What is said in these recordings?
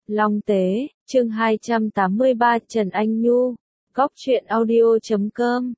Long Tế, chương 283 Trần Anh Nhu, Góc Chuyện Audio.com.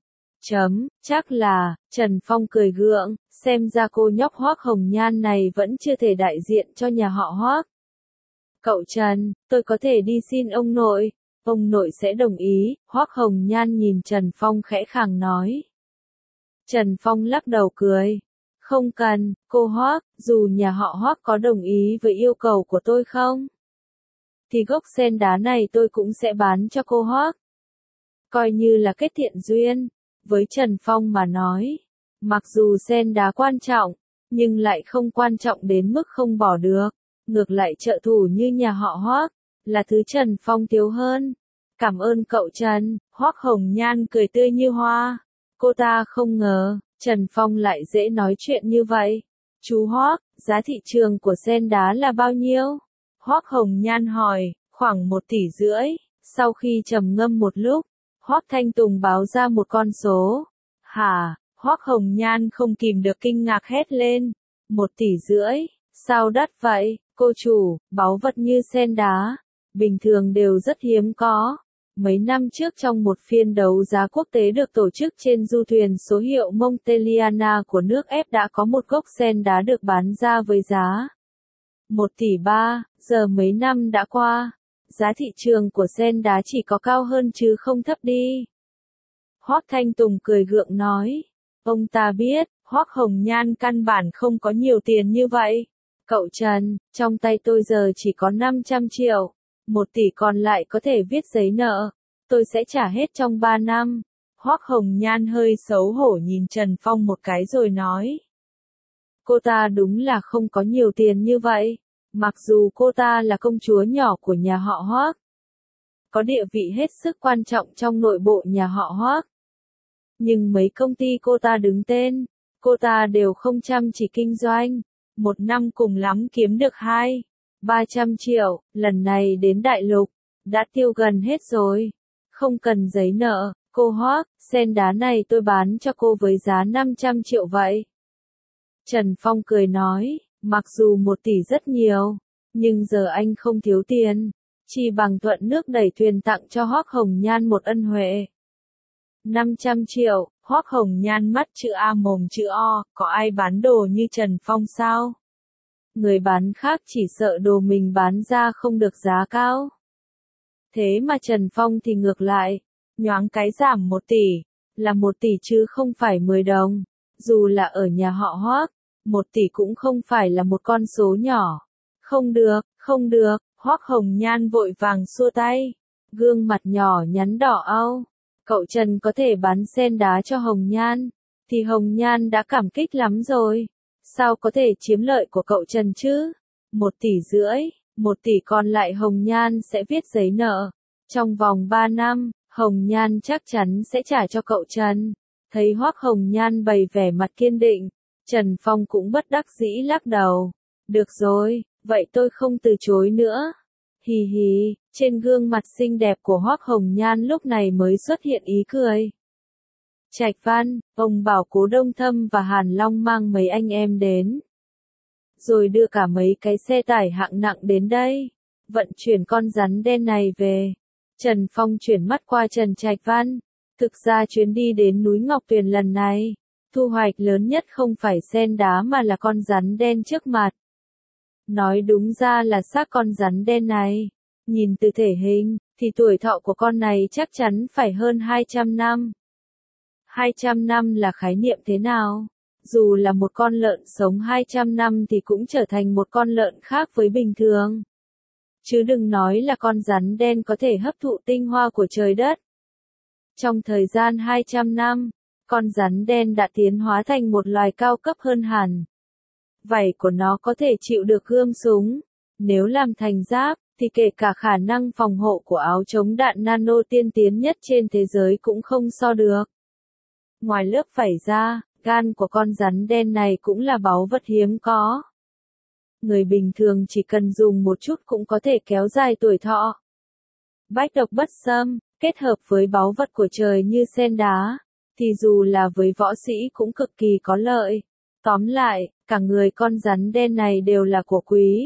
Chắc là, Trần Phong cười gượng, xem ra cô nhóc Hoác Hồng Nhan này vẫn chưa thể đại diện cho nhà họ Hoác. Cậu Trần, tôi có thể đi xin ông nội sẽ đồng ý, Hoác Hồng Nhan nhìn Trần Phong khẽ khàng nói. Trần Phong lắc đầu cười. Không cần, cô Hoác, dù nhà họ Hoác có đồng ý với yêu cầu của tôi không? Thì gốc sen đá này tôi cũng sẽ bán cho cô Hoác. Coi như là kết thiện duyên. Với Trần Phong mà nói, mặc dù sen đá quan trọng, nhưng lại không quan trọng đến mức không bỏ được. Ngược lại trợ thủ như nhà họ Hoác, là thứ Trần Phong thiếu hơn. Cảm ơn cậu Trần, Hoác Hồng Nhan cười tươi như hoa. Cô ta không ngờ, Trần Phong lại dễ nói chuyện như vậy. Chú Hoác, giá thị trường của sen đá là bao nhiêu? Hoác Hồng Nhan hỏi, khoảng 1,5 tỷ. Sau khi trầm ngâm một lúc, Hoác Thanh Tùng báo ra một con số. Hả? Hoác Hồng Nhan không kìm được kinh ngạc hét lên. 1,5 tỷ? Sao đắt vậy, cô chủ? Báu vật như sen đá, bình thường đều rất hiếm có. Mấy năm trước trong một phiên đấu giá quốc tế được tổ chức trên du thuyền số hiệu Monteliana của nước Ép đã có một gốc sen đá được bán ra với giá 1,3 tỷ. Giờ mấy năm đã qua, giá thị trường của sen đá chỉ có cao hơn chứ không thấp đi. Hoác Thanh Tùng cười gượng nói. Ông ta biết, Hoác Hồng Nhan căn bản không có nhiều tiền như vậy. Cậu Trần, trong tay tôi giờ chỉ có 500 triệu. 1 tỷ còn lại có thể viết giấy nợ. Tôi sẽ trả hết trong 3 năm. Hoác Hồng Nhan hơi xấu hổ nhìn Trần Phong một cái rồi nói. Cô ta đúng là không có nhiều tiền như vậy. Mặc dù cô ta là công chúa nhỏ của nhà họ Hoác, có địa vị hết sức quan trọng trong nội bộ nhà họ Hoác. Nhưng mấy công ty cô ta đứng tên, cô ta đều không chăm chỉ kinh doanh. Một năm cùng lắm kiếm được 200-300 triệu, lần này đến đại lục, đã tiêu gần hết rồi. Không cần giấy nợ, cô Hoác, sen đá này tôi bán cho cô với giá 500 triệu vậy. Trần Phong cười nói, mặc dù 1 tỷ rất nhiều, nhưng giờ anh không thiếu tiền, chỉ bằng thuận nước đẩy thuyền tặng cho Hoác Hồng Nhan một ân huệ. 500 triệu, Hoác Hồng Nhan mắt chữ A mồm chữ O, có ai bán đồ như Trần Phong sao? Người bán khác chỉ sợ đồ mình bán ra không được giá cao. Thế mà Trần Phong thì ngược lại, nhoáng cái giảm 1 tỷ, là 1 tỷ chứ không phải 10 đồng. Dù là ở nhà họ Hoác, 1 tỷ cũng không phải là một con số nhỏ. Không được, Hoác Hồng Nhan vội vàng xua tay. Gương mặt nhỏ nhắn đỏ au. Cậu Trần có thể bán sen đá cho Hồng Nhan, thì Hồng Nhan đã cảm kích lắm rồi. Sao có thể chiếm lợi của cậu Trần chứ? 1,5 tỷ, 1 tỷ còn lại Hồng Nhan sẽ viết giấy nợ. Trong vòng 3 năm, Hồng Nhan chắc chắn sẽ trả cho cậu Trần. Thấy Hoác Hồng Nhan bày vẻ mặt kiên định, Trần Phong cũng bất đắc dĩ lắc đầu. Được rồi, vậy tôi không từ chối nữa. Hì hì, trên gương mặt xinh đẹp của Hoác Hồng Nhan lúc này mới xuất hiện ý cười. Trạch Văn, ông bảo Cố Đông Thâm và Hàn Long mang mấy anh em đến. Rồi đưa cả mấy cái xe tải hạng nặng đến đây. Vận chuyển con rắn đen này về. Trần Phong chuyển mắt qua Trần Trạch Văn. Thực ra chuyến đi đến núi Ngọc Tuyền lần này, thu hoạch lớn nhất không phải sen đá mà là con rắn đen trước mặt. Nói đúng ra là xác con rắn đen này. Nhìn từ thể hình, thì tuổi thọ của con này chắc chắn phải hơn 200 năm. 200 năm là khái niệm thế nào? Dù là một con lợn sống 200 năm thì cũng trở thành một con lợn khác với bình thường. Chứ đừng nói là con rắn đen có thể hấp thụ tinh hoa của trời đất. Trong thời gian 200 năm, con rắn đen đã tiến hóa thành một loài cao cấp hơn hẳn. Vảy của nó có thể chịu được gươm súng. Nếu làm thành giáp, thì kể cả khả năng phòng hộ của áo chống đạn nano tiên tiến nhất trên thế giới cũng không so được. Ngoài lớp vảy ra, gan của con rắn đen này cũng là báu vật hiếm có. Người bình thường chỉ cần dùng một chút cũng có thể kéo dài tuổi thọ. Bách độc bất xâm, kết hợp với báu vật của trời như sen đá, thì dù là với võ sĩ cũng cực kỳ có lợi. Tóm lại, cả người con rắn đen này đều là của quý.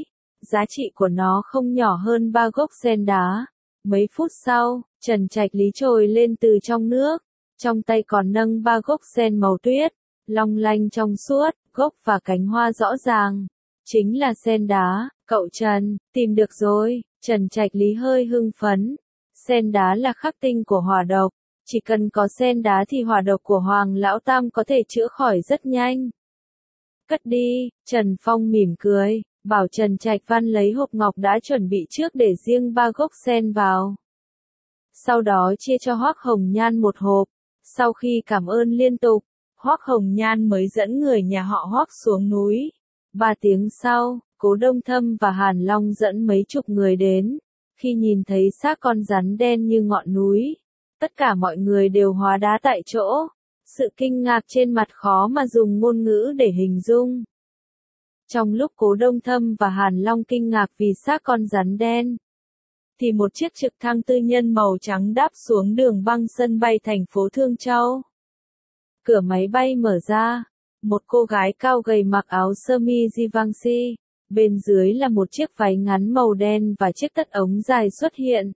giá trị của nó không nhỏ hơn 3 gốc sen đá. Mấy phút sau, Trần Trạch Lý trồi lên từ trong nước, trong tay còn nâng 3 gốc sen màu tuyết, long lanh trong suốt, gốc và cánh hoa rõ ràng. Chính là sen đá, cậu Trần, tìm được rồi, Trần Trạch Lý hơi hưng phấn. Sen đá là khắc tinh của hỏa độc, chỉ cần có sen đá thì hỏa độc của Hoàng Lão Tam có thể chữa khỏi rất nhanh. Cất đi, Trần Phong mỉm cười, bảo Trần Trạch Văn lấy hộp ngọc đã chuẩn bị trước để riêng 3 gốc sen vào. Sau đó chia cho Hoắc Hồng Nhan một hộp, sau khi cảm ơn liên tục, Hoắc Hồng Nhan mới dẫn người nhà họ Hoắc xuống núi. 3 tiếng sau, Cố Đông Thâm và Hàn Long dẫn mấy chục người đến. Khi nhìn thấy xác con rắn đen như ngọn núi, tất cả mọi người đều hóa đá tại chỗ. Sự kinh ngạc trên mặt khó mà dùng ngôn ngữ để hình dung. Trong lúc Cố Đông Thâm và Hàn Long kinh ngạc vì xác con rắn đen, thì một chiếc trực thăng tư nhân màu trắng đáp xuống đường băng sân bay thành phố Thương Châu. Cửa máy bay mở ra, một cô gái cao gầy mặc áo sơ mi Givenchy, bên dưới là một chiếc váy ngắn màu đen và chiếc tất ống dài xuất hiện.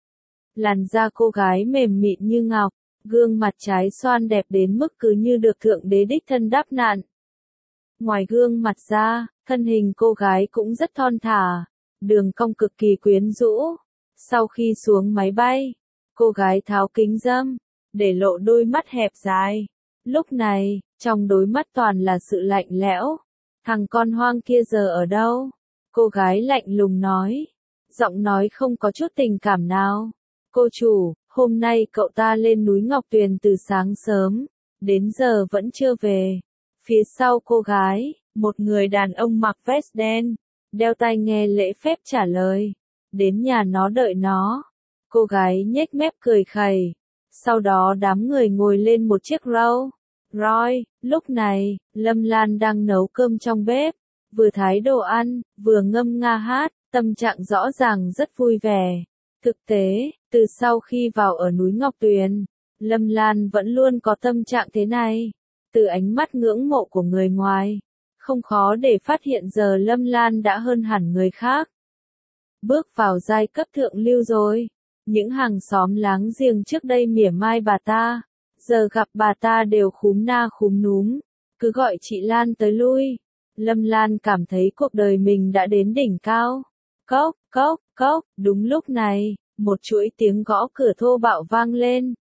Làn da cô gái mềm mịn như ngọc, gương mặt trái xoan đẹp đến mức cứ như được Thượng Đế đích thân đáp nạn. Ngoài gương mặt ra, thân hình cô gái cũng rất thon thả, đường cong cực kỳ quyến rũ. Sau khi xuống máy bay, cô gái tháo kính râm, để lộ đôi mắt hẹp dài. Lúc này, trong đôi mắt toàn là sự lạnh lẽo. Thằng con hoang kia giờ ở đâu? Cô gái lạnh lùng nói. Giọng nói không có chút tình cảm nào. Cô chủ, hôm nay cậu ta lên núi Ngọc Tuyền từ sáng sớm, đến giờ vẫn chưa về. Phía sau cô gái, một người đàn ông mặc vest đen, đeo tai nghe lễ phép trả lời. Đến nhà nó đợi nó. Cô gái nhếch mép cười khẩy. Sau đó đám người ngồi lên một chiếc Rolls Royce. Lúc này, Lâm Lan đang nấu cơm trong bếp, vừa thái đồ ăn, vừa ngâm nga hát, tâm trạng rõ ràng rất vui vẻ. Thực tế, từ sau khi vào ở núi Ngọc Tuyền, Lâm Lan vẫn luôn có tâm trạng thế này. Từ ánh mắt ngưỡng mộ của người ngoài, không khó để phát hiện giờ Lâm Lan đã hơn hẳn người khác. Bước vào giai cấp thượng lưu rồi. Những hàng xóm láng giềng trước đây mỉa mai bà ta, giờ gặp bà ta đều khúm na khúm núm, cứ gọi chị Lan tới lui. Lâm Lan cảm thấy cuộc đời mình đã đến đỉnh cao. Cốc, cốc, cốc, đúng lúc này, một chuỗi tiếng gõ cửa thô bạo vang lên.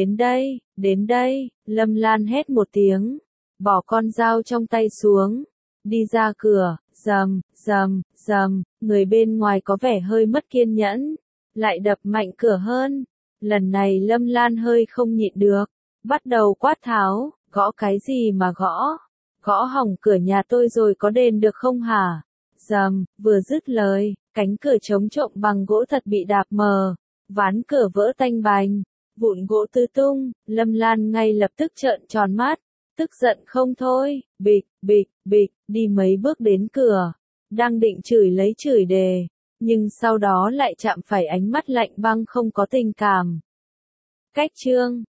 Đến đây, Lâm Lan hét một tiếng, bỏ con dao trong tay xuống, đi ra cửa, rầm, rầm, rầm, người bên ngoài có vẻ hơi mất kiên nhẫn, lại đập mạnh cửa hơn. Lần này Lâm Lan hơi không nhịn được, bắt đầu quát tháo, gõ cái gì mà gõ? Gõ hỏng cửa nhà tôi rồi có đền được không hả? Rầm, vừa dứt lời, cánh cửa chống trộm bằng gỗ thật bị đạp mờ, ván cửa vỡ tanh bành, vụn gỗ tứ tung. Lâm Lan ngay lập tức trợn tròn mắt, tức giận không thôi, bịch, bịch, bịch, đi mấy bước đến cửa, đang định chửi lấy chửi đề, nhưng sau đó lại chạm phải ánh mắt lạnh băng không có tình cảm. Cách chương